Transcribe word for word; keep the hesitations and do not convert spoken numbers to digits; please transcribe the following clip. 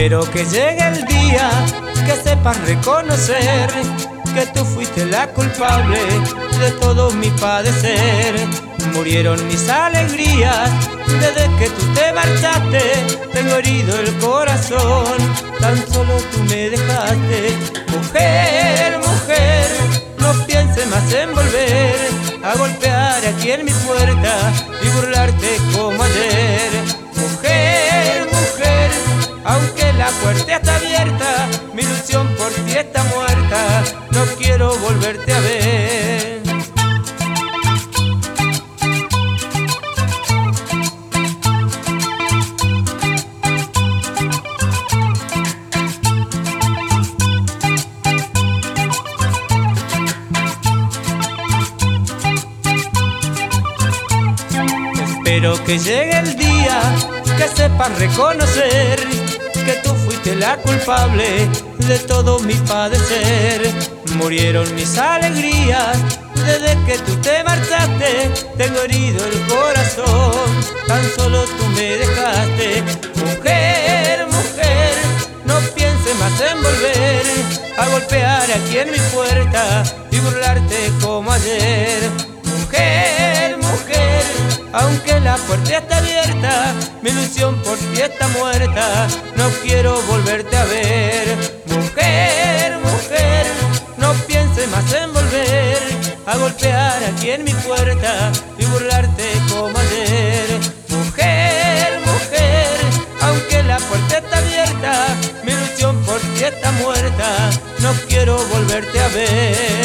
Espero que llegue el día que sepas reconocer que tú fuiste la culpable de todo mi padecer. Murieron mis alegrías desde que tú te marchaste. Tengo herido el corazón, tan solo tú me dejaste. Mujer, mujer, no pienses más en volver a golpear aquí en mi puerta y burlarte como ayer. Mujer, mujer, aunque la puerta está abierta, mi ilusión por ti está muerta. No quiero volverte a ver. Espero que llegue el día que sepas reconocer que tú fuiste la culpable de todo mi padecer. Murieron mis alegrías desde que tú te marchaste. Tengo herido el corazón, tan solo tú me dejaste. Mujer, mujer, no pienses más en volver a golpear aquí en mi puerta y burlarte como ayer. Mujer, mujer, aunque la puerta está abierta, mi ilusión por ti está muerta. No quiero volverte a ver. Mujer, mujer, no pienses más en volver a golpear aquí en mi puerta y burlarte como ayer. Mujer, mujer, aunque la puerta está abierta, mi ilusión por ti está muerta. No quiero volverte a ver.